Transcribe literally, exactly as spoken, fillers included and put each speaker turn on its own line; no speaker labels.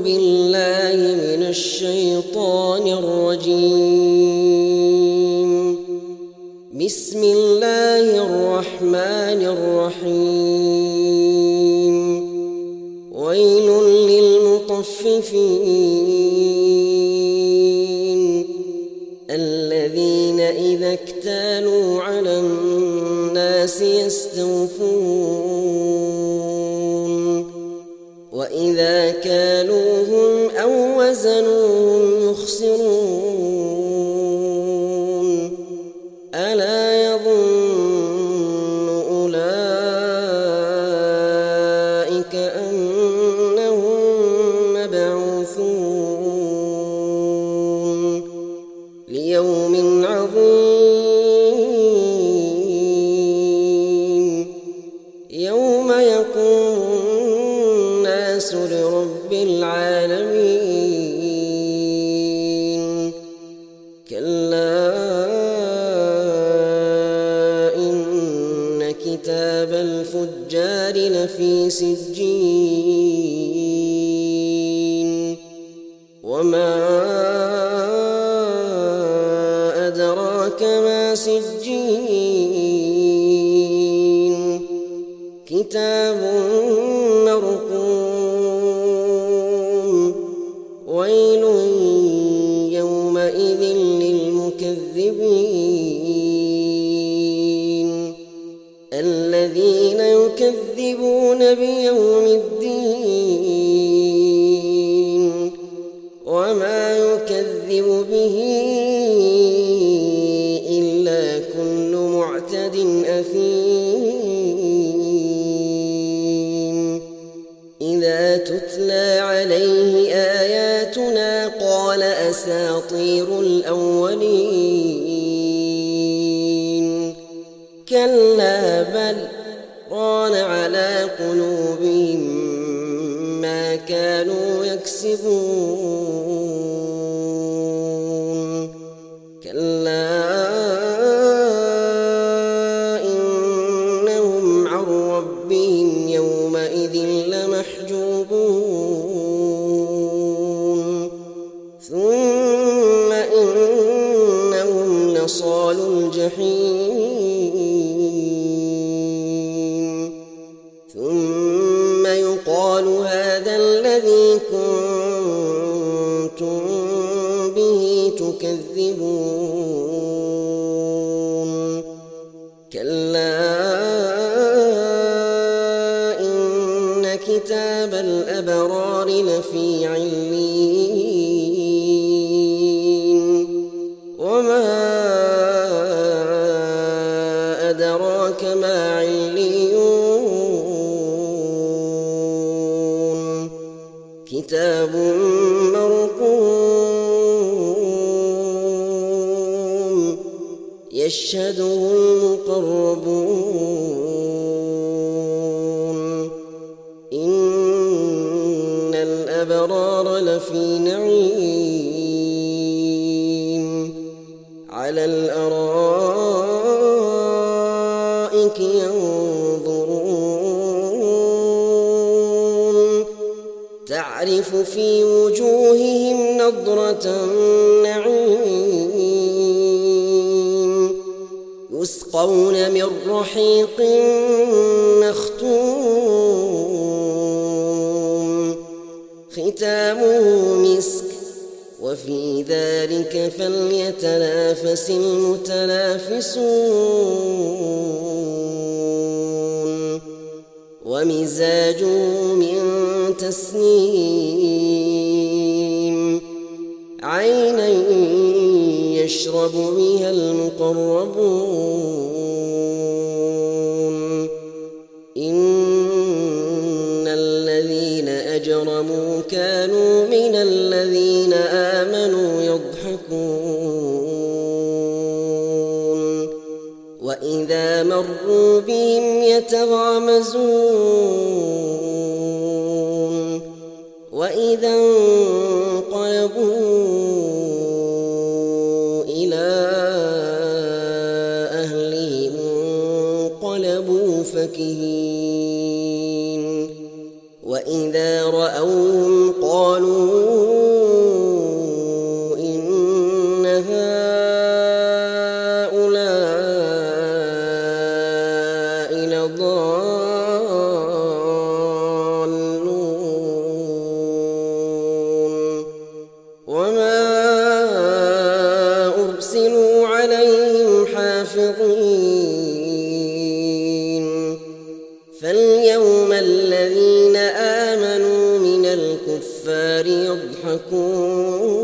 بالله من الشيطان الرجيم. بسم الله الرحمن الرحيم. ويل للمطففين الذين إذا اكتالوا على الناس يستوفون وإذا كالوهم أو وزنوهم يخسرون ألا يظن أولئك أنهم مبعوثون ليوم عظيم يوم يقوم الناس لرب العالمين. كلا إن كتاب الفجار لفي سجين وما أدراك ما سجين كتاب مرقوم ويل يومئذ للمكذبين الذين يكذبون بيوم الدين وما يكذب به إلا كل معتد أثيم. إذا تتلى عليه آياتنا قال أساطير الأولين. كلا بل ران على قلوبهم ما كانوا يكسبون. كلا إنهم عن ربهم يومئذ لمحجوبون ثم إنهم لصالوا الجحيم ثم يقال هذا الذي كنتم به تكذبون. كلا إن كتاب الأبرار لفي عليين وما أدراك ما عليون كتاب مرقوم يشهده المقربون. إن الأبرار لفي نعيم على الأرائك ينظرون تعرف في وجوههم نضرة النعيم يسقون من رحيق مختوم ختامه مسك وفي ذلك فليتنافس المتنافسون. ومزاجه من تسنيم عينا يشرب بها المقربون. إن الذين أجرموا كانوا من الذين آمنوا يضحكون وإذا مروا بهم يتغامزون وإذا انقلبوا إلى أهلهم انقلبوا فكهين وإذا رأوهم قالوا يضحكون